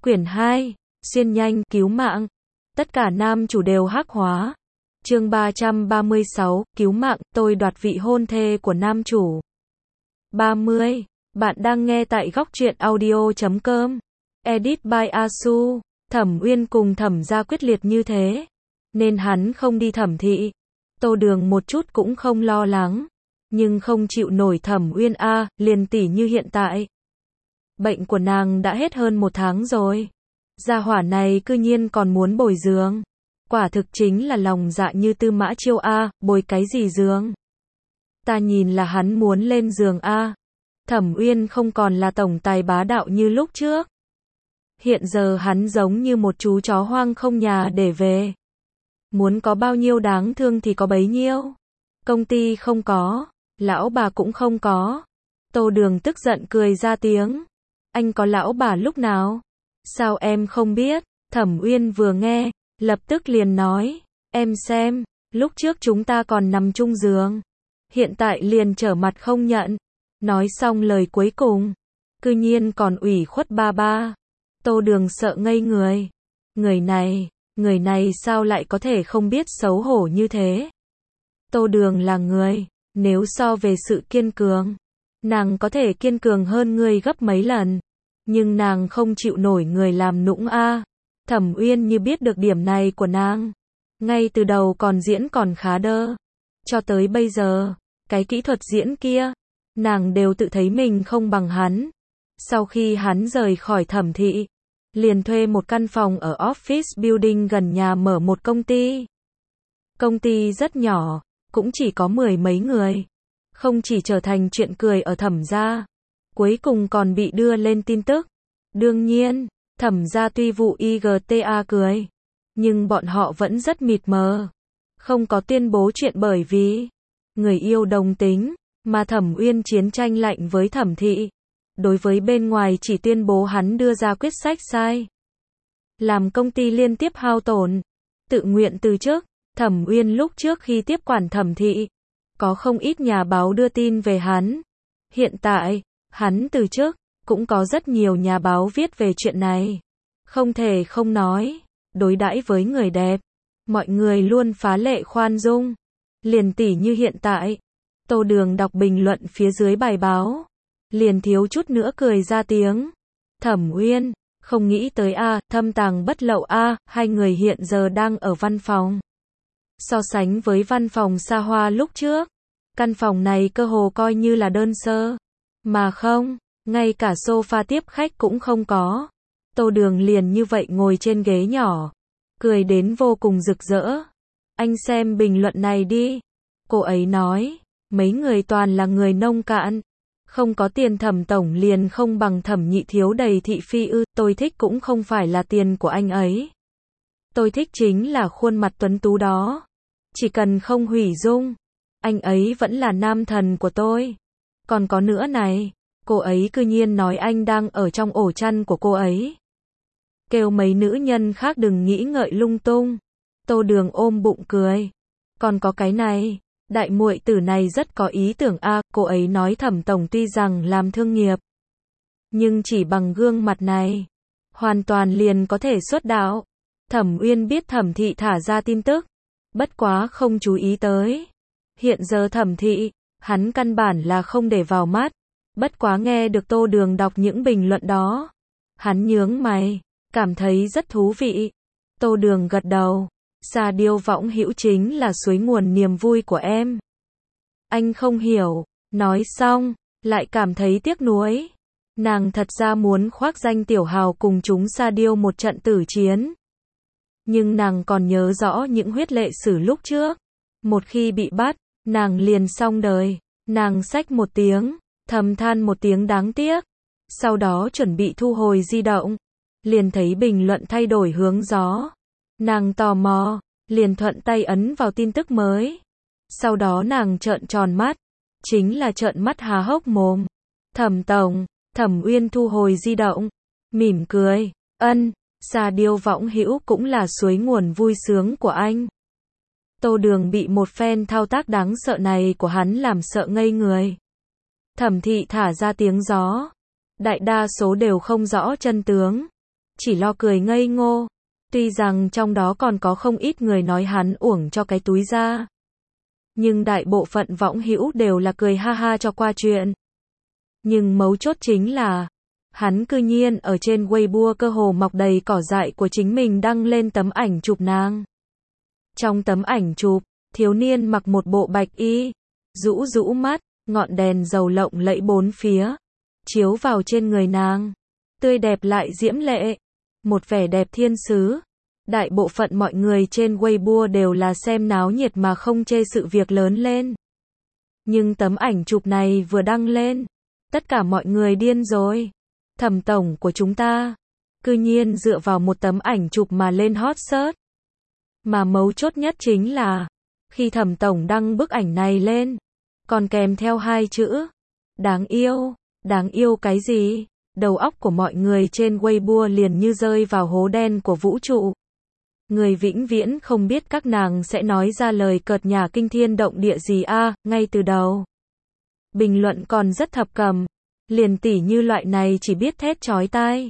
Quyển 2, xuyên nhanh, cứu mạng. Tất cả nam chủ đều hắc hóa. Chương 336, cứu mạng, tôi đoạt vị hôn thê của nam chủ. 30. Bạn đang nghe tại góc truyện audio.com. Edit by Asu. Thẩm Uyên cùng Thẩm gia quyết liệt như thế, nên hắn không đi thẩm thị. Tô Đường một chút cũng không lo lắng, nhưng không chịu nổi Thẩm Uyên a, liền tỉ như hiện tại. Bệnh của nàng đã hết hơn 1 tháng rồi. Gia hỏa này cư nhiên còn muốn bồi giường. Quả thực chính là lòng dạ như Tư Mã Chiêu a, bồi cái gì giường? Ta nhìn là hắn muốn lên giường a. Thẩm Uyên không còn là tổng tài bá đạo như lúc trước. Hiện giờ hắn giống như một chú chó hoang không nhà để về. Muốn có bao nhiêu đáng thương thì có bấy nhiêu. Công ty không có, lão bà cũng không có. Tô Đường tức giận cười ra tiếng. Anh có lão bà lúc nào? Sao em không biết? Thẩm Uyên vừa nghe, lập tức liền nói, em xem, lúc trước chúng ta còn nằm chung giường, hiện tại liền trở mặt không nhận. Nói xong lời cuối cùng, cư nhiên còn ủy khuất ba ba. Tô Đường sợ ngây người. Người này sao lại có thể không biết xấu hổ như thế? Tô Đường là người, nếu so về sự kiên cường, nàng có thể kiên cường hơn người gấp mấy lần. Nhưng nàng không chịu nổi người làm nũng a. Thẩm Uyên như biết được điểm này của nàng. Ngay từ đầu còn diễn còn khá đơ. Cho tới bây giờ, cái kỹ thuật diễn kia, nàng đều tự thấy mình không bằng hắn. Sau khi hắn rời khỏi thẩm thị, liền thuê một căn phòng ở office building gần nhà mở một công ty. Công ty rất nhỏ, cũng chỉ có 10 mấy người. Không chỉ trở thành chuyện cười ở Thẩm gia, cuối cùng còn bị đưa lên tin tức. Đương nhiên, Thẩm gia tuy vụ IGTA cười, nhưng bọn họ vẫn rất mịt mờ, không có tuyên bố chuyện bởi vì người yêu đồng tính, mà Thẩm Uyên chiến tranh lạnh với Thẩm thị. Đối với bên ngoài chỉ tuyên bố hắn đưa ra quyết sách sai, làm công ty liên tiếp hao tổn, tự nguyện từ chức. Thẩm Uyên lúc trước khi tiếp quản Thẩm thị, có không ít nhà báo đưa tin về hắn. Hiện tại, hắn từ chức, cũng có rất nhiều nhà báo viết về chuyện này. Không thể không nói, đối đãi với người đẹp, mọi người luôn phá lệ khoan dung. Liền tỉ như hiện tại, Tô Đường đọc bình luận phía dưới bài báo, liền thiếu chút nữa cười ra tiếng. Thẩm Uyên, không nghĩ tới a, thâm tàng bất lậu a, hai người hiện giờ đang ở văn phòng. So sánh với văn phòng xa hoa lúc trước, căn phòng này cơ hồ coi như là đơn sơ. Mà không, ngay cả sofa tiếp khách cũng không có. Tô Đường liền như vậy ngồi trên ghế nhỏ, cười đến vô cùng rực rỡ. Anh xem bình luận này đi. Cô ấy nói, mấy người toàn là người nông cạn. Không có tiền Thẩm tổng liền không bằng Thẩm nhị thiếu đầy thị phi ư. Tôi thích cũng không phải là tiền của anh ấy. Tôi thích chính là khuôn mặt tuấn tú đó. Chỉ cần không hủy dung, anh ấy vẫn là nam thần của tôi. Còn có nữa này, cô ấy cư nhiên nói anh đang ở trong ổ chăn của cô ấy. Kêu mấy nữ nhân khác đừng nghĩ ngợi lung tung. Tô Đường ôm bụng cười. Còn có cái này, đại muội tử này rất có ý tưởng a, cô ấy nói Thẩm tổng tuy rằng làm thương nghiệp, nhưng chỉ bằng gương mặt này, hoàn toàn liền có thể xuất đạo. Thẩm Uyên biết Thẩm thị thả ra tin tức, bất quá không chú ý tới. Hiện giờ Thẩm thị, hắn căn bản là không để vào mắt. Bất quá nghe được Tô Đường đọc những bình luận đó, hắn nhướng mày, cảm thấy rất thú vị. Tô Đường gật đầu. Sa Diêu võng hữu chính là suối nguồn niềm vui của em. Anh không hiểu. Nói xong, lại cảm thấy tiếc nuối. Nàng thật ra muốn khoác danh tiểu hào cùng chúng Sa Diêu một trận tử chiến. Nhưng nàng còn nhớ rõ những huyết lệ sử lúc trước. Một khi bị bắt, nàng liền xong đời. Nàng xách một tiếng, thầm than một tiếng đáng tiếc. Sau đó chuẩn bị thu hồi di động, liền thấy bình luận thay đổi hướng gió. Nàng tò mò, liền thuận tay ấn vào tin tức mới. Sau đó nàng trợn tròn mắt, chính là trợn mắt há hốc mồm. Thẩm tổng, Thẩm Uyên thu hồi di động, mỉm cười, Sa Diêu võng hữu cũng là suối nguồn vui sướng của anh. Tô Đường bị một phen thao tác đáng sợ này của hắn làm sợ ngây người. Thẩm thị thả ra tiếng gió, đại đa số đều không rõ chân tướng. chỉ lo cười ngây ngô. Tuy rằng trong đó còn có không ít người nói hắn uổng cho cái túi ra. Nhưng đại bộ phận võng hữu đều là cười ha ha cho qua chuyện. Nhưng mấu chốt chính là, hắn cư nhiên ở trên Weibo cơ hồ mọc đầy cỏ dại của chính mình đăng lên tấm ảnh chụp nàng. Trong tấm ảnh chụp, thiếu niên mặc một bộ bạch y, rũ rũ mắt, ngọn đèn dầu lộng lẫy bốn phía, chiếu vào trên người nàng, tươi đẹp lại diễm lệ, một vẻ đẹp thiên sứ. Đại bộ phận mọi người trên Weibo đều là xem náo nhiệt mà không chê sự việc lớn lên. Nhưng tấm ảnh chụp này vừa đăng lên, tất cả mọi người điên rồi. Thẩm tổng của chúng ta, cư nhiên dựa vào một tấm ảnh chụp mà lên hot search. Mà mấu chốt nhất chính là, khi Thẩm tổng đăng bức ảnh này lên, còn kèm theo hai chữ, đáng yêu cái gì? Đầu óc của mọi người trên Weibo liền như rơi vào hố đen của vũ trụ. Người vĩnh viễn không biết các nàng sẽ nói ra lời cợt nhả kinh thiên động địa gì ngay từ đầu. Bình luận còn rất thập cẩm, liền tỉ như loại này chỉ biết thét chói tai.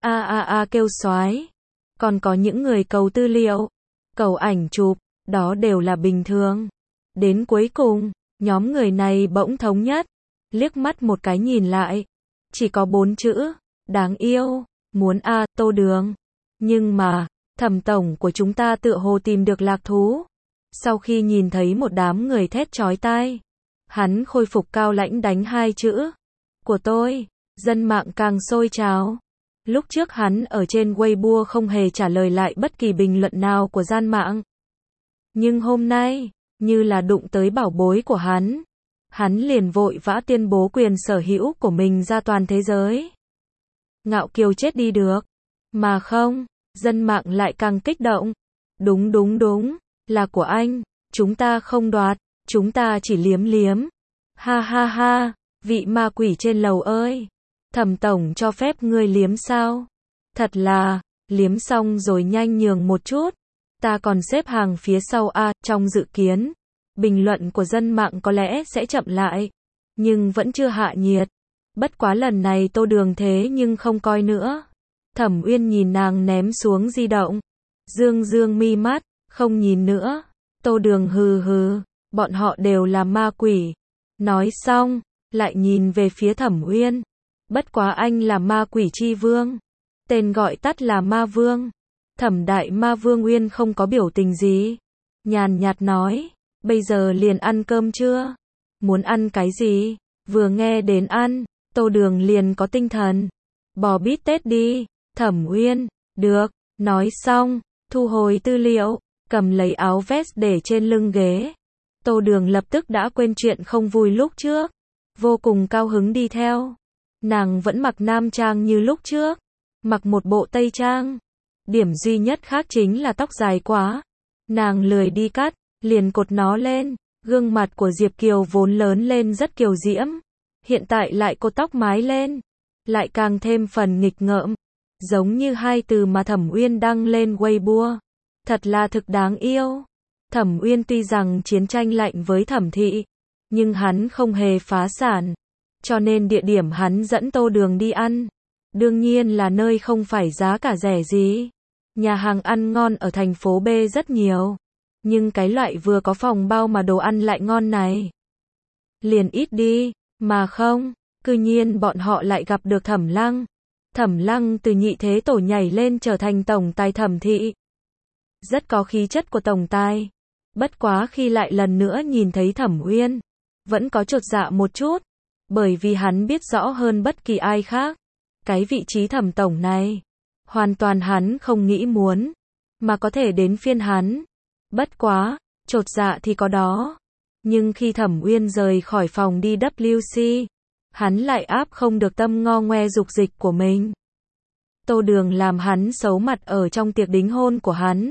Kêu xoái. Còn có những người cầu tư liệu, cầu ảnh chụp, đó đều là bình thường. Đến cuối cùng, nhóm người này bỗng thống nhất, liếc mắt một cái nhìn lại. Chỉ có 4 chữ, đáng yêu, muốn Tô Đường. Nhưng mà, Thẩm tổng của chúng ta tựa hồ tìm được lạc thú. Sau khi nhìn thấy một đám người thét chói tai, hắn khôi phục cao lãnh đánh 2 chữ. Của tôi, dân mạng càng sôi trào. Lúc trước hắn ở trên Weibo không hề trả lời lại bất kỳ bình luận nào của gian mạng. Nhưng hôm nay, như là đụng tới bảo bối của hắn liền vội vã tuyên bố quyền sở hữu của mình ra toàn thế giới. Ngạo kiều chết đi được. Mà không, dân mạng lại càng kích động. Đúng, là của anh, chúng ta không đoạt, chúng ta chỉ liếm. Ha, vị ma quỷ trên lầu ơi, Thẩm tổng cho phép ngươi liếm sao? Thật là, liếm xong rồi nhanh nhường một chút, ta còn xếp hàng phía sau trong dự kiến. Bình luận của dân mạng có lẽ sẽ chậm lại, nhưng vẫn chưa hạ nhiệt. Bất quá lần này Tô Đường thế nhưng không coi nữa. Thẩm Uyên nhìn nàng ném xuống di động, dương mi mắt, không nhìn nữa. Tô Đường hừ, bọn họ đều là ma quỷ. Nói xong, lại nhìn về phía Thẩm Uyên. Bất quá anh là ma quỷ chi vương, tên gọi tắt là ma vương. Thẩm đại ma vương Uyên không có biểu tình gì, nhàn nhạt nói, bây giờ liền ăn cơm chưa? Muốn ăn cái gì? Vừa nghe đến ăn, Tô Đường liền có tinh thần. Bò bít tết đi. Thẩm Uyên, được. Nói xong, thu hồi tư liệu, cầm lấy áo vest để trên lưng ghế. Tô Đường lập tức đã quên chuyện không vui lúc trước, vô cùng cao hứng đi theo. Nàng vẫn mặc nam trang như lúc trước, mặc một bộ tây trang. Điểm duy nhất khác chính là tóc dài quá. Nàng lười đi cắt, liền cột nó lên. Gương mặt của Diệp Kiều vốn lớn lên rất kiều diễm, hiện tại lại cột tóc mái lên, lại càng thêm phần nghịch ngợm, giống như hai từ mà Thẩm Uyên đăng lên Weibo. Thật là thực đáng yêu. Thẩm Uyên tuy rằng chiến tranh lạnh với Thẩm thị, nhưng hắn không hề phá sản, cho nên địa điểm hắn dẫn Tô Đường đi ăn, đương nhiên là nơi không phải giá cả rẻ gì. Nhà hàng ăn ngon ở thành phố B rất nhiều, nhưng cái loại vừa có phòng bao mà đồ ăn lại ngon này liền ít đi. Mà không, cư nhiên bọn họ lại gặp được Thẩm Lăng. Thẩm Lăng từ nhị thế tổ nhảy lên trở thành tổng tài Thẩm thị, rất có khí chất của tổng tài. Bất quá khi lại lần nữa nhìn thấy Thẩm Uyên, vẫn có chột dạ một chút, bởi vì hắn biết rõ hơn bất kỳ ai khác, cái vị trí Thẩm tổng này, hoàn toàn hắn không nghĩ muốn, mà có thể đến phiên hắn. Bất quá, chột dạ thì có đó. Nhưng khi Thẩm Uyên rời khỏi phòng đi WC, hắn lại áp không được tâm ngo ngoe dục dịch của mình. Tô Đường làm hắn xấu mặt ở trong tiệc đính hôn của hắn.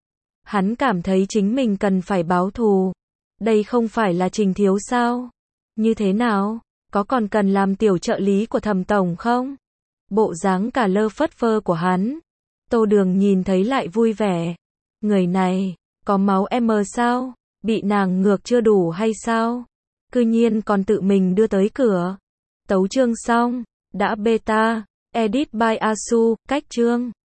Hắn cảm thấy chính mình cần phải báo thù. Đây không phải là Trình Thiếu sao? Như thế nào? Có còn cần làm tiểu trợ lý của Thẩm tổng không? Bộ dáng cả lơ phất phơ của hắn, Tô Đường nhìn thấy lại vui vẻ. Người này, có máu M sao? Bị nàng ngược chưa đủ hay sao? Cư nhiên còn tự mình đưa tới cửa. Tấu chương xong, đã beta, edit by Asu, cách chương.